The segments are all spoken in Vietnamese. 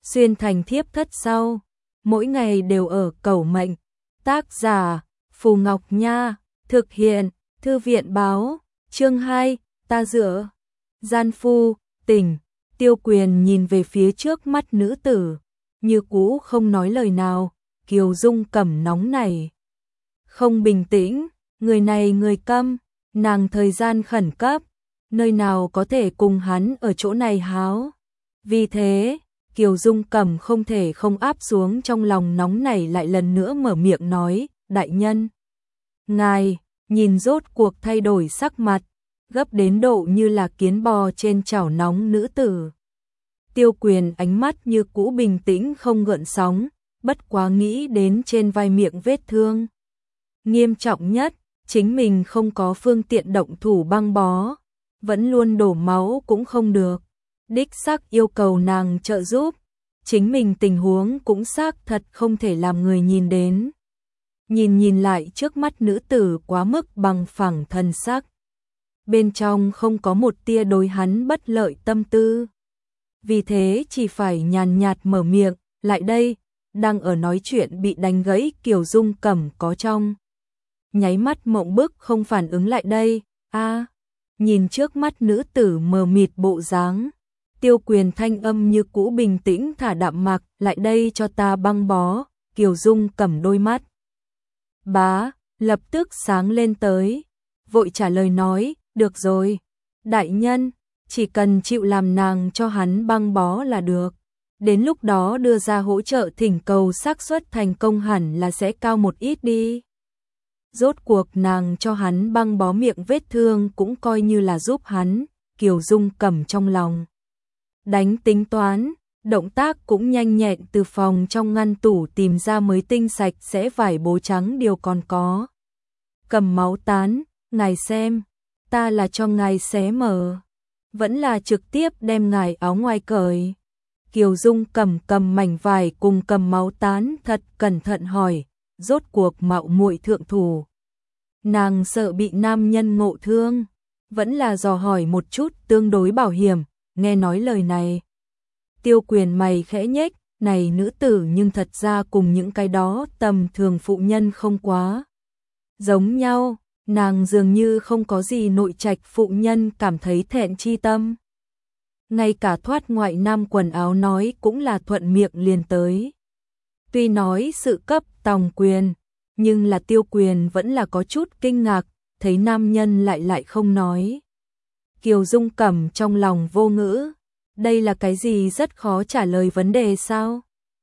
xuyên thành thiếp thất sau, mỗi ngày đều ở cầu mệnh. Tác giả Phù Ngọc Nha, thực hiện Thư viện báo, chương 2, ta dựa. Gian phu, tỉnh. Tiêu Quyền nhìn về phía trước mắt nữ tử, như cũ không nói lời nào. Kiều Dung Cẩm nóng nảy, không bình tĩnh, người này người câm, nàng thời gian khẩn cấp, nơi nào có thể cùng hắn ở chỗ này háo. Vì thế, Kiều Dung Cẩm không thể không áp xuống trong lòng nóng nảy, lại lần nữa mở miệng nói, đại nhân. Ngài, nhìn rốt cuộc thay đổi sắc mặt, gấp đến độ như là kiến bò trên chảo nóng nữ tử. Tiêu Quyền ánh mắt như cũ bình tĩnh không gợn sóng, bất quá nghĩ đến trên vai miệng vết thương nghiêm trọng nhất, chính mình không có phương tiện động thủ băng bó, vẫn luôn đổ máu cũng không được. Đích xác yêu cầu nàng trợ giúp, chính mình tình huống cũng xác thật không thể làm người nhìn đến. Nhìn lại trước mắt nữ tử quá mức bằng phẳng thần sắc, bên trong không có một tia đối hắn bất lợi tâm tư. Vì thế chỉ phải nhàn nhạt mở miệng, lại đây. Đang ở nói chuyện bị đánh gãy, Kiều Dung Cẩm có trong nháy mắt mộng bức không phản ứng lại đây. Nhìn trước mắt nữ tử mờ mịt bộ dáng, Tiêu Quyền thanh âm như cũ bình tĩnh thả đạm mạc, lại đây cho ta băng bó. Kiều Dung Cẩm đôi mắt lập tức sáng lên tới, vội trả lời nói, được rồi, đại nhân, chỉ cần chịu làm nàng cho hắn băng bó là được. Đến lúc đó đưa ra hỗ trợ thỉnh cầu, xác suất thành công hẳn là sẽ cao một ít đi. Rốt cuộc nàng cho hắn băng bó miệng vết thương cũng coi như là giúp hắn. Kiều Dung Cẩm trong lòng đánh tính toán, động tác cũng nhanh nhẹn, từ phòng trong ngăn tủ tìm ra mới tinh sạch sẽ vải bố trắng điều còn có. Cầm máu tán, ngài xem, ta là cho ngài xé mở, vẫn là trực tiếp đem ngài áo ngoài cởi. Kiều Dung Cẩm cầm mảnh vải cùng cầm máu tán thật cẩn thận hỏi, rốt cuộc mạo muội thượng thủ. Nàng sợ bị nam nhân ngộ thương, vẫn là dò hỏi một chút tương đối bảo hiểm. Nghe nói lời này, Tiêu Quyền mày khẽ nhếch, này nữ tử nhưng thật ra cùng những cái đó tầm thường phụ nhân không quá giống nhau, nàng dường như không có gì nội trạch phụ nhân cảm thấy thẹn chi tâm. Ngay cả thoát ngoại nam quần áo nói cũng là thuận miệng liền tới. Tuy nói sự cấp tòng quyền, nhưng là Tiêu Quyền vẫn là có chút kinh ngạc, thấy nam nhân lại không nói. Kiều Dung Cẩm trong lòng vô ngữ, đây là cái gì rất khó trả lời vấn đề sao?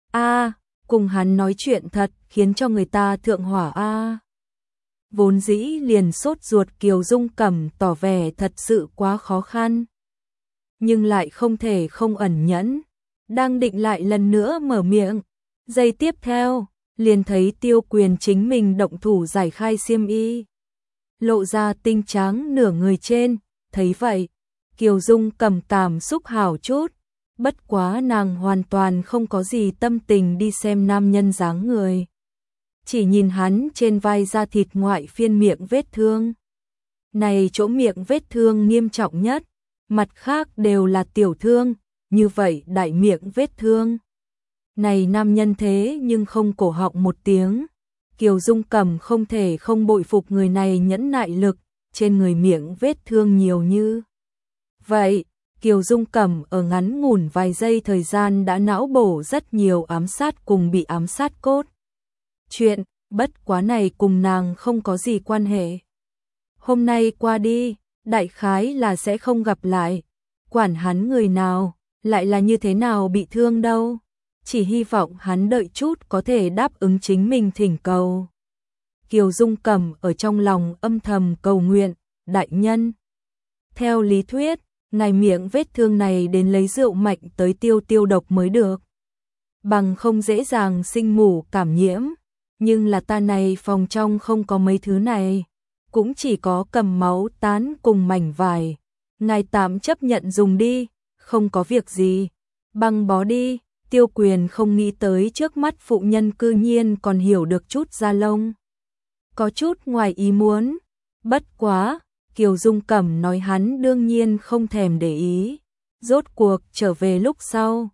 Cùng hắn nói chuyện thật khiến cho người ta thượng hỏa Vốn dĩ liền sốt ruột Kiều Dung Cẩm tỏ vẻ thật sự quá khó khăn, nhưng lại không thể không ẩn nhẫn, đang định lại lần nữa mở miệng. Giây tiếp theo, liền thấy Tiêu Quyền chính mình động thủ giải khai xiêm y, lộ ra tinh trắng nửa người trên. Thấy vậy, Kiều Dung Cẩm cảm xúc hảo chút, bất quá nàng hoàn toàn không có gì tâm tình đi xem nam nhân dáng người. Chỉ nhìn hắn trên vai da thịt ngoại phiên miệng vết thương. Này chỗ miệng vết thương nghiêm trọng nhất, mặt khác đều là tiểu thương, như vậy đại miệng vết thương. Này nam nhân thế nhưng không cổ họng một tiếng. Kiều Dung Cẩm không thể không bội phục người này nhẫn nại lực, trên người miệng vết thương nhiều như vậy. Kiều Dung Cẩm ở ngắn ngủn vài giây thời gian đã não bổ rất nhiều ám sát cùng bị ám sát cốt chuyện, bất quá này cùng nàng không có gì quan hệ. Hôm nay qua đi, đại khái là sẽ không gặp lại, quản hắn người nào, lại là như thế nào bị thương đâu. Chỉ hy vọng hắn đợi chút có thể đáp ứng chính mình thỉnh cầu. Kiều Dung Cẩm ở trong lòng âm thầm cầu nguyện, đại nhân. Theo lý thuyết, ngài miệng vết thương này đến lấy rượu mạnh tới tiêu độc mới được, bằng không dễ dàng sinh mủ cảm nhiễm. Nhưng là ta này phòng trong không có mấy thứ này, cũng chỉ có cầm máu tán cùng mảnh vải. Ngài tạm chấp nhận dùng đi, không có việc gì, băng bó đi. Tiêu Quyền không nghĩ tới trước mắt phụ nhân cư nhiên còn hiểu được chút da lông, có chút ngoài ý muốn. Bất quá, Kiều Dung Cẩm nói hắn đương nhiên không thèm để ý. Rốt cuộc trở về lúc sau,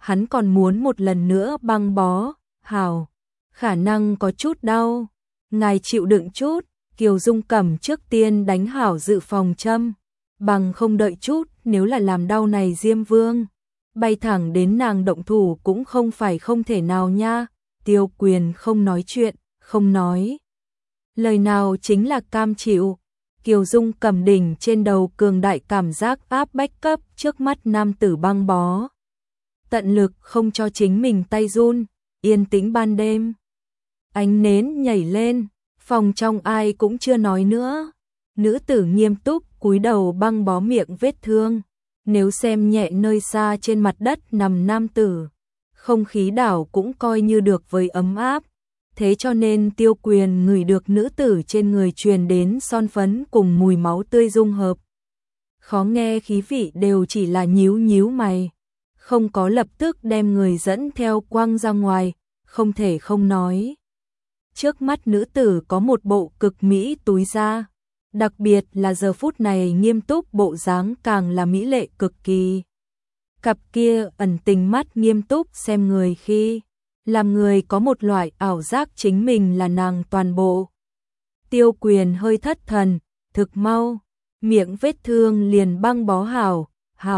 hắn còn muốn một lần nữa băng bó, hảo, khả năng có chút đau, ngài chịu đựng chút. Kiều Dung Cẩm trước tiên đánh hảo dự phòng châm, bằng không đợi chút, nếu là làm đau này Diêm Vương, bay thẳng đến nàng động thủ cũng không phải không thể nào nha. Tiêu Quyền không nói chuyện, không nói lời nào chính là cam chịu. Kiều Dung Cẩm đỉnh trên đầu cường đại cảm giác áp bách cấp trước mắt nam tử băng bó, tận lực không cho chính mình tay run. Yên tĩnh ban đêm, ánh nến nhảy lên, phòng trong ai cũng chưa nói nữa. Nữ tử nghiêm túc cúi đầu băng bó miệng vết thương. Nếu xem nhẹ nơi xa trên mặt đất nằm nam tử, không khí đảo cũng coi như được với ấm áp. Thế cho nên Tiêu Quyền ngửi được nữ tử trên người truyền đến son phấn cùng mùi máu tươi dung hợp. Khó nghe khí vị đều chỉ là nhíu nhíu mày, không có lập tức đem người dẫn theo quăng ra ngoài, không thể không nói. Trước mắt nữ tử có một bộ cực mỹ túi da, đặc biệt là giờ phút này nghiêm túc bộ dáng càng là mỹ lệ cực kỳ. Cặp kia ẩn tình mắt nghiêm túc xem người khi làm người có một loại ảo giác chính mình là nàng toàn bộ. Tiêu Quyền hơi thất thần, thực mau, miệng vết thương liền băng bó hảo.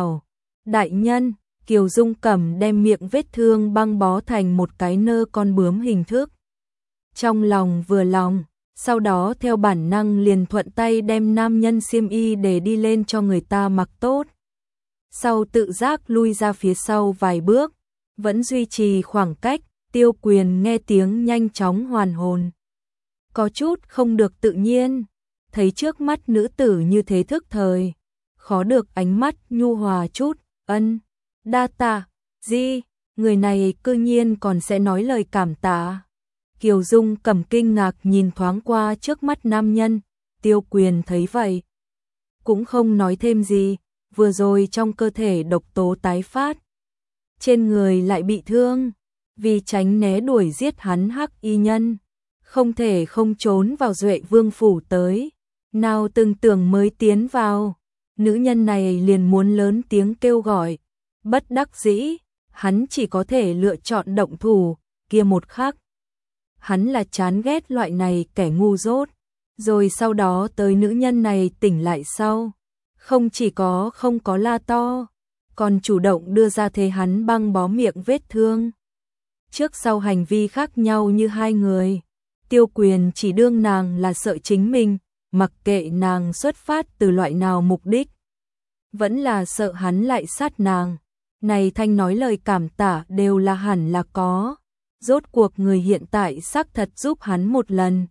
Đại nhân, Kiều Dung Cẩm đem miệng vết thương băng bó thành một cái nơ con bướm hình thức. Trong lòng vừa lòng, sau đó theo bản năng liền thuận tay đem nam nhân xiêm y để đi lên cho người ta mặc tốt. Sau tự giác lui ra phía sau vài bước, vẫn duy trì khoảng cách. Tiêu Quyền nghe tiếng nhanh chóng hoàn hồn, có chút không được tự nhiên, thấy trước mắt nữ tử như thế thức thời, khó được ánh mắt nhu hòa chút. Ân, đa tạ. Gì, người này cư nhiên còn sẽ nói lời cảm tạ. Kiều Dung Cẩm kinh ngạc nhìn thoáng qua trước mắt nam nhân. Tiêu Quyền thấy vậy cũng không nói thêm gì. Vừa rồi trong cơ thể độc tố tái phát, trên người lại bị thương, vì tránh né đuổi giết hắn hắc y nhân, không thể không trốn vào Duệ Vương phủ tới. Nào từng tưởng mới tiến vào, nữ nhân này liền muốn lớn tiếng kêu gọi, bất đắc dĩ, hắn chỉ có thể lựa chọn động thủ. Kia một khắc, hắn là chán ghét loại này kẻ ngu dốt. Rồi sau đó tới nữ nhân này tỉnh lại sau, không chỉ không có la to, còn chủ động đưa ra thế hắn băng bó miệng vết thương. Trước sau hành vi khác nhau như hai người, Tiêu Quyền chỉ đương nàng là sợ chính mình, mặc kệ nàng xuất phát từ loại nào mục đích, vẫn là sợ hắn lại sát nàng. Này thanh nói lời cảm tạ đều là hẳn là có, rốt cuộc người hiện tại xác thật giúp hắn một lần.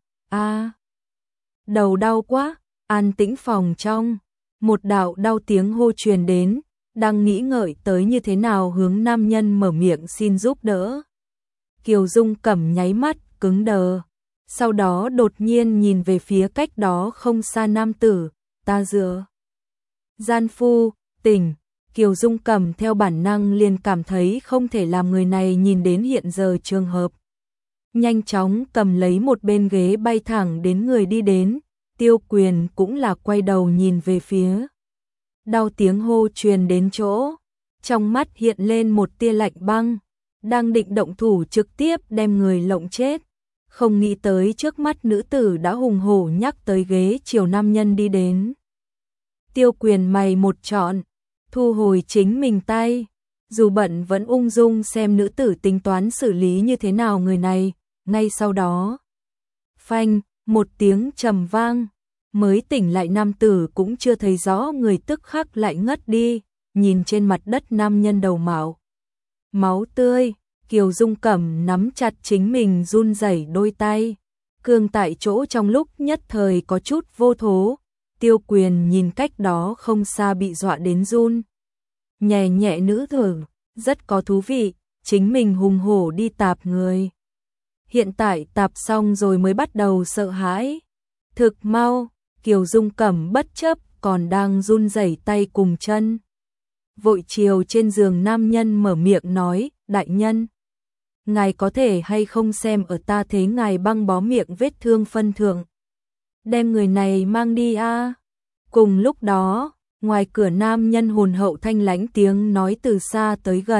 Đầu đau quá. An tĩnh phòng trong, một đạo đau tiếng hô truyền đến, đang nghĩ ngợi tới như thế nào hướng nam nhân mở miệng xin giúp đỡ. Kiều Dung Cẩm nháy mắt cứng đờ, sau đó đột nhiên nhìn về phía cách đó không xa nam tử. Ta dựa, gian phu, tỉnh. Kiều Dung Cẩm theo bản năng liền cảm thấy không thể làm người này nhìn đến hiện giờ trường hợp. Nhanh chóng cầm lấy một bên ghế bay thẳng đến người đi đến. Tiêu Quyền cũng là quay đầu nhìn về phía. Đau tiếng hô truyền đến chỗ, trong mắt hiện lên một tia lạnh băng, đang định động thủ trực tiếp đem người lộng chết. Không nghĩ tới trước mắt nữ tử đã hùng hổ nhắc tới ghế chiều nam nhân đi đến. Tiêu Quyền mày một trọn, thu hồi chính mình tay, dù bận vẫn ung dung xem nữ tử tính toán xử lý như thế nào người này. Ngay sau đó, phanh, một tiếng trầm vang, mới tỉnh lại nam tử cũng chưa thấy rõ người tức khắc lại ngất đi, nhìn trên mặt đất nam nhân đầu mạo máu tươi. Kiều Dung Cẩm nắm chặt chính mình run rẩy đôi tay, cương tại chỗ trong lúc nhất thời có chút vô thố. Tiêu Quyền nhìn cách đó không xa bị dọa đến run nhẹ nhẹ nữ tử, rất có thú vị, chính mình hùng hổ đi tạp người, hiện tại tạp xong rồi mới bắt đầu sợ hãi. Thực mau, Kiều Dung Cẩm bất chấp còn đang run rẩy tay cùng chân, vội chiều trên giường nam nhân mở miệng nói, đại nhân, ngài có thể hay không xem ở ta thế ngài băng bó miệng vết thương phân thượng, đem người này mang đi a. Cùng lúc đó, ngoài cửa nam nhân hồn hậu thanh lãnh tiếng nói từ xa tới gần,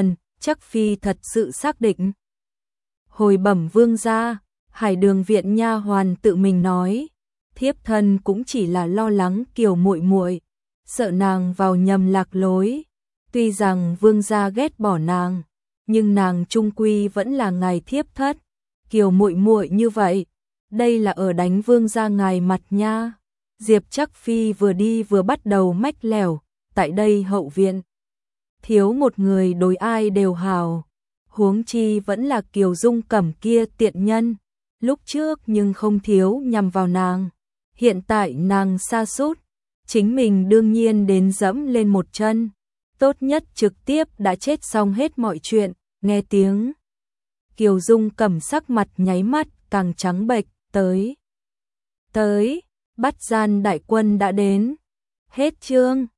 chắc phi thật sự xác định. Hồi bẩm vương gia, Hải Đường viện nha hoàn tự mình nói, thiếp thân cũng chỉ là lo lắng Kiều muội muội, sợ nàng vào nhầm lạc lối. Tuy rằng vương gia ghét bỏ nàng, nhưng nàng trung quy vẫn là ngài thiếp thất. Kiều muội muội như vậy, đây là ở đánh vương gia ngài mặt nha. Diệp Trắc Phi vừa đi vừa bắt đầu mách lẻo, tại đây hậu viện thiếu một người đối ai đều hào, huống chi vẫn là Kiều Dung Cẩm kia tiện nhân, lúc trước nhưng không thiếu nhằm vào nàng, hiện tại nàng sa sút, chính mình đương nhiên đến dẫm lên một chân, tốt nhất trực tiếp đã chết xong hết mọi chuyện. Nghe tiếng Kiều Dung Cẩm sắc mặt nháy mắt càng trắng bệch, tới, Bát Gian đại quân đã đến. Hết chương.